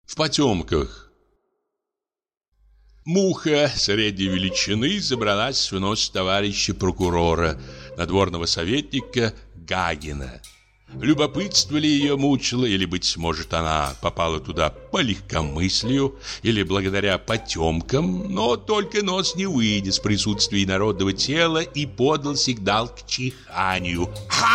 В потемках. Муха средней величины забралась в нос товарища прокурора, надворного советника Гагина. Любопытство ли ее мучило, или, быть может, она попала туда по легкомыслию, или благодаря потемкам, но только нос не вынес присутствия народного тела и подал сигнал к чиханию.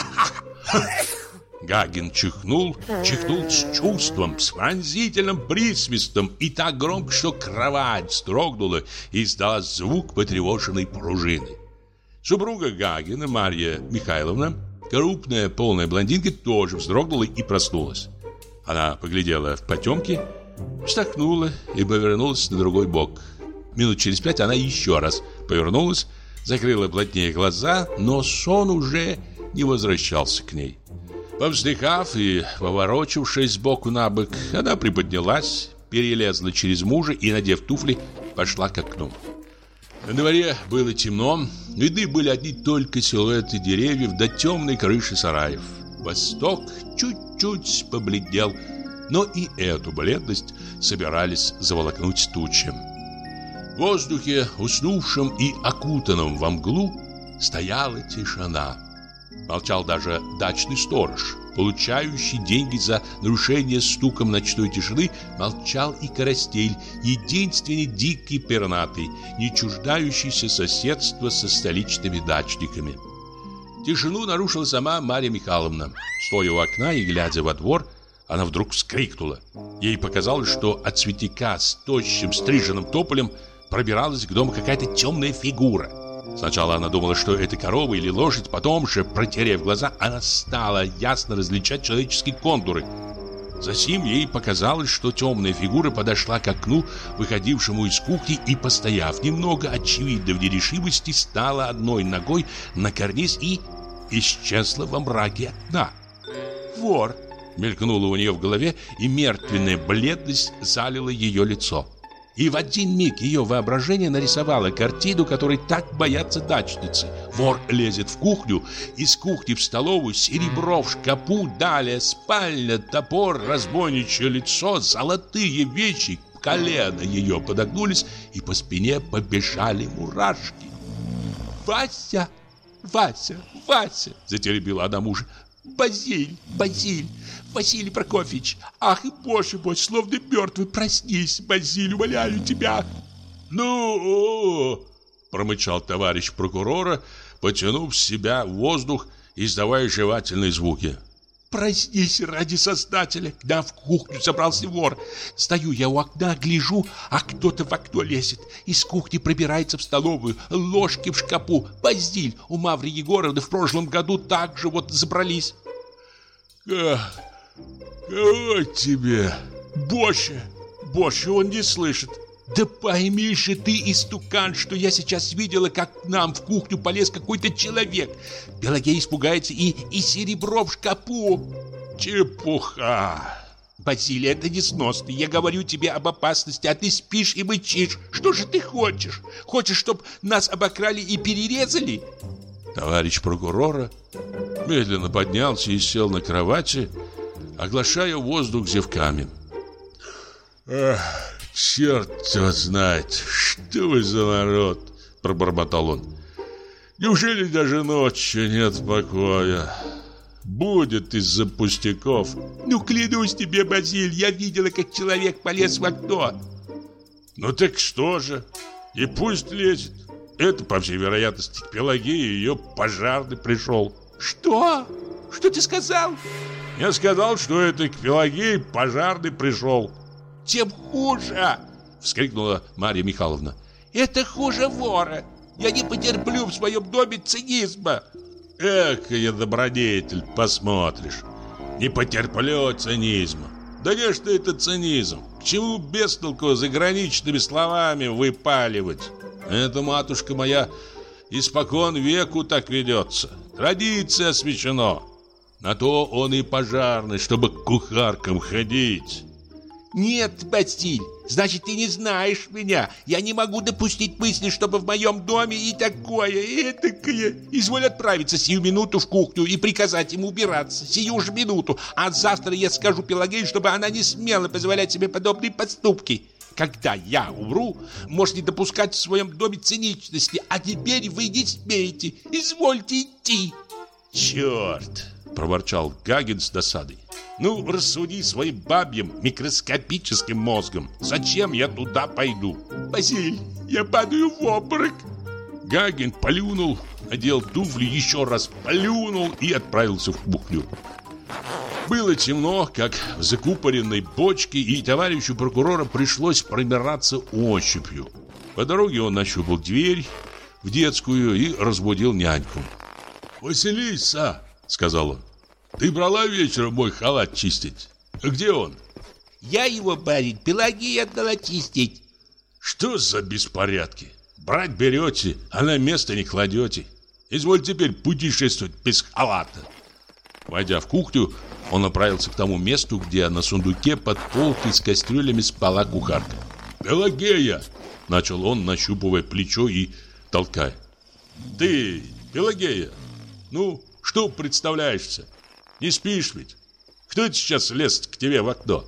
Гагин чихнул с чувством, с пронзительным присвистом и так громко, что кровать вздрогнула и издала звук потревоженной пружины. Супруга Гагина, Марья Михайловна, крупная полная блондинка, тоже вздрогнула и проснулась. Она поглядела в потемки, вздохнула и повернулась на другой бок. Минут через 5 она еще раз повернулась, закрыла плотнее глаза, но сон уже не возвращался к ней. Повздыхав и поворочившись сбоку на бок, она приподнялась, перелезла через мужа и, надев туфли, пошла к окну. На дворе было темно, видны были одни только силуэты деревьев до темной крыши сараев. Восток чуть-чуть побледнел, но и эту бледность собирались заволокнуть тучи. В воздухе, уснувшем и окутанном во мглу, стояла тишина. Молчал даже дачный сторож, получающий деньги за нарушение стуком ночной тишины. Молчал и Карастель, единственный дикий пернатый, не чуждающийся соседства со столичными дачниками. Тишину нарушила сама Марья Михайловна. Стоя у окна и глядя во двор, она вдруг вскрикнула. Ей показалось, что от цветика с тощим стриженным тополем пробиралась к дому какая-то темная фигура. Сначала она думала, что это корова или лошадь, потом же, протерев глаза, она стала ясно различать человеческие контуры. Затем ей показалось, что темная фигура подошла к окну, выходившему из кухни, и, постояв немного, очевидно в нерешимости, стала одной ногой на карниз и исчезла во мраке окна. «Вор!» — мелькнуло у нее в голове, и мертвенная бледность залила ее лицо. И в один миг ее воображение нарисовало картину, которой так боятся дачницы. Вор лезет в кухню, из кухни в столовую, серебро в шкапу, далее спальня, топор, разбойничье лицо, золотые вещи. Колено ее подогнулись, и по спине побежали мурашки. «Вася! Вася! Вася!» — затеребила она мужа. «Базиль! Базиль! Василий Прокофьевич! Ах, и боже мой, словно мертвый! Проснись, Базиль, умоляю тебя!» «Ну!» — промычал товарищ прокурора, потянув себя в воздух, издавая жевательные звуки. «Проснись ради Создателя! Да, в кухню забрался вор. Стою я у окна, гляжу, а кто-то в окно лезет. Из кухни пробирается в столовую, ложки в шкапу. Базиль, у Мавры Егоровны в прошлом году так же вот забрались». «Кого тебе?» «Боже, боже, он не слышит. Да пойми же ты, истукан, что я сейчас видела, как к нам в кухню полез какой-то человек. Пелагея испугается и серебро в шкапу». «Чепуха!» «Базилий, это несносно. Я говорю тебе об опасности, а ты спишь и мычишь. Что же ты хочешь? Хочешь, чтобы нас обокрали и перерезали?» Товарищ прокурора медленно поднялся и сел на кровати, оглашая воздух зевками. «Ах, черт его знает, что вы за народ!» — пробормотал он. «Неужели даже ночью нет покоя? Будет из-за пустяков». «Ну, клянусь тебе, Базиль, я видела, как человек полез в окно». «Ну так что же? И пусть лезет. Это, по всей вероятности, к Пелагее ее пожарный пришел». «Что? Что ты сказал?» «Я сказал, что это к Пелагее пожарный пришел». «Тем хуже!» — вскрикнула Марья Михайловна. «Это хуже вора. Я не потерплю в своем доме цинизма». «Экая добродетель, посмотришь. Не потерплю цинизма. Да не, что это цинизм? К чему без толку заграничными словами выпаливать? Это, матушка моя, испокон веку так ведется. Традиция освящена. На то он и пожарный, чтобы к кухаркам ходить. Нет, Бастиль, значит, ты не знаешь меня. Я не могу допустить мысли, чтобы в моем доме и такое, и этакое. Изволь отправиться сию минуту в кухню и приказать ему убираться. Сию же минуту. А завтра я скажу Пелагее, чтобы она не смела позволять себе подобные поступки. Когда я умру, можете не допускать в своем доме циничности. А теперь вы не смеете. Извольте идти. Черт! Проворчал Гагин с досадой. Ну, рассуди своим бабьим микроскопическим мозгом. Зачем я туда пойду? Басиль, я падаю в обморок. Гагин плюнул, надел туфли, еще раз плюнул и отправился в кухню. Было темно, как в закупоренной бочке, и товарищу прокурора пришлось пробираться ощупью. По дороге он нащупал дверь в детскую и разбудил няньку. «Василиса!» — сказал он. «Ты брала вечером мой халат чистить? Где он?» «Я его, барин, Пелагея отдала чистить». «Что за беспорядки? Брать берете, а на место не кладете. Изволь теперь путешествовать без халата». Войдя в кухню, он направился к тому месту, где на сундуке под полкой с кастрюлями спала кухарка. «Пелагея!» — начал он, нащупывая плечо и толкая. «Ты, Пелагея, ну, что представляешься? Не спишь ведь? Кто это сейчас лез к тебе в окно?»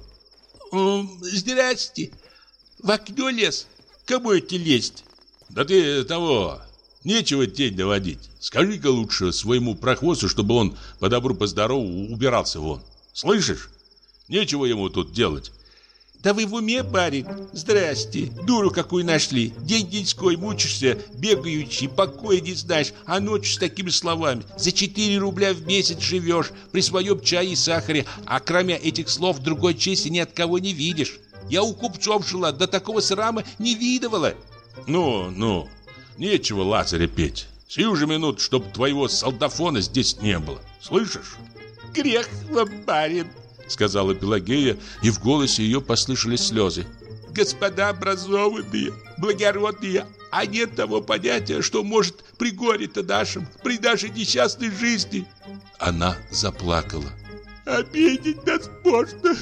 «Здрасте. В окно лез? Кому это лезть?» «Да ты того, нечего тень доводить. Скажи-ка лучше своему прохвосту, чтобы он по добру, по здорову убирался вон. Слышишь? Нечего ему тут делать». «Да вы в уме, барин? Здрасте. Дуру какую нашли. День-деньской мучишься, бегающий, покоя не знаешь, а ночью с такими словами. За 4 рубля в месяц живешь, при своем чае и сахаре, а кроме этих слов другой чести ни от кого не видишь. Я у купцов жила, до такого срама не видывала». «Ну, нечего Лазаря петь. Сию же минуту, чтоб твоего солдафона здесь не было. Слышишь?» «Грех вам, барин», — сказала Пелагея, и в голосе ее послышались слезы. «Господа образованные, благородные, а нет того понятия, что может при горе-то нашем, при нашей несчастной жизни». Она заплакала. «Обидеть нас можно,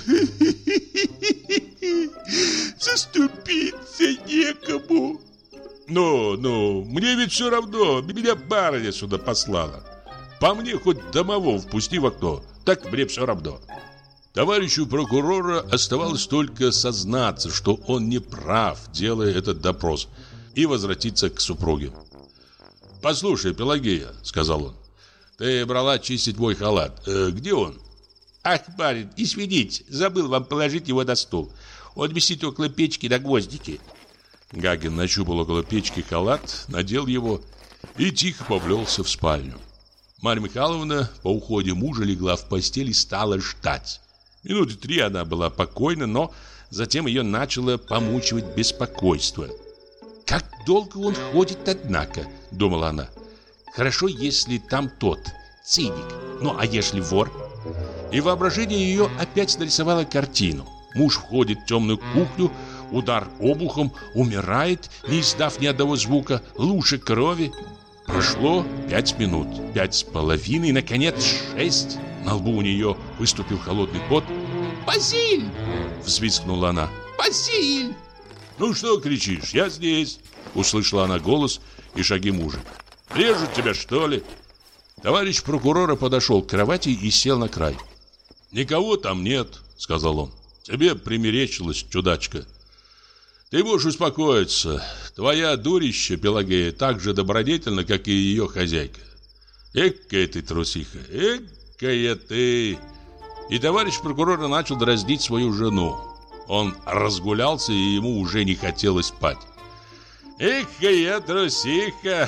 заступиться некому». Ну, мне ведь все равно, меня барыня сюда послала. По мне хоть домового впусти в окно, так мне все равно». Товарищу прокурора оставалось только сознаться, что он не прав, делая этот допрос, и возвратиться к супруге. «Послушай, Пелагея», — сказал он, — «ты брала чистить мой халат. Где он?» «Ах, барин, извините, забыл вам положить его на стол. Он висит около печки на гвоздике». Гагин нащупал около печки халат, надел его и тихо поплелся в спальню. Марья Михайловна по уходе мужа легла в постель и стала ждать. Минуты 3 она была покойна, но затем ее начало помучивать беспокойство. «Как долго он ходит, однако», — думала она. «Хорошо, если там тот, циник. Ну, а если вор?» И воображение ее опять нарисовало картину. Муж входит в темную кухню, удар обухом, умирает, не издав ни одного звука, лужа крови. Прошло 5 минут, 5,5, и, наконец, 6. На лбу у нее выступил холодный пот. «Басиль!» — взвизгнула она. «Басиль!» «Ну что кричишь? Я здесь!» — услышала она голос и шаги мужа. «Режут тебя, что ли?» Товарищ прокурора подошел к кровати и сел на край. «Никого там нет», — сказал он. «Тебе примерещилась, чудачка. Ты можешь успокоиться. Твоя дурища, Пелагея, так же добродетельна, как и ее хозяйка. Экая ты трусиха, экая ты!» И товарищ прокурора начал дразнить свою жену. Он разгулялся, и ему уже не хотелось спать. «Экая трусиха!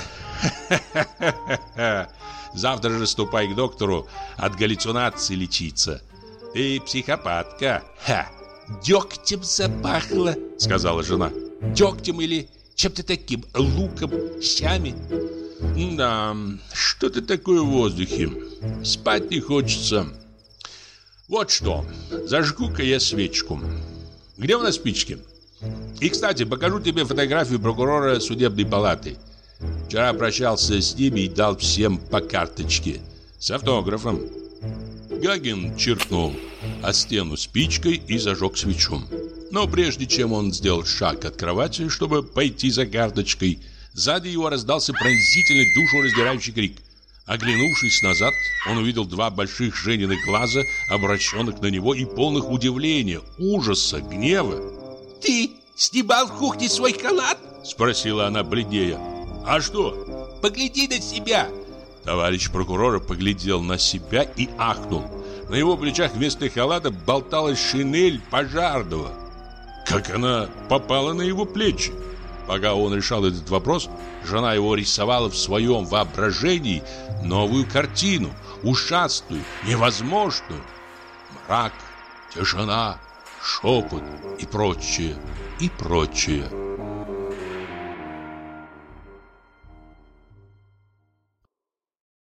Завтра же ступай к доктору от галлюцинации лечиться. Ты психопатка!» «Дегтем запахло», — сказала жена. «Дегтем или чем-то таким, луком, щами». «Да, что-то такое в воздухе. Спать не хочется. Вот что, зажгу-ка я свечку. Где у нас спички? И, кстати, покажу тебе фотографию прокурора судебной палаты. Вчера прощался с ними и дал всем по карточке с автографом». Гагин чиркнул. о стену спичкой и зажег свечу. Но прежде чем он сделал шаг от кровати, чтобы пойти за карточкой, сзади его раздался пронзительный, душераздирающий крик. Оглянувшись назад, он увидел два больших Жениных глаза, обращенных на него и полных удивления, ужаса, гнева. «Ты снимал в кухне свой халат?» — спросила она, бледнея. «А что?» «Погляди на себя!» Товарищ прокурора поглядел на себя и ахнул. На его плечах вместо халата болталась шинель пожарного. Как она попала на его плечи? Пока он решал этот вопрос, жена его рисовала в своем воображении новую картину, ужасную, невозможную. Мрак, тишина, шепот и прочее, и прочее.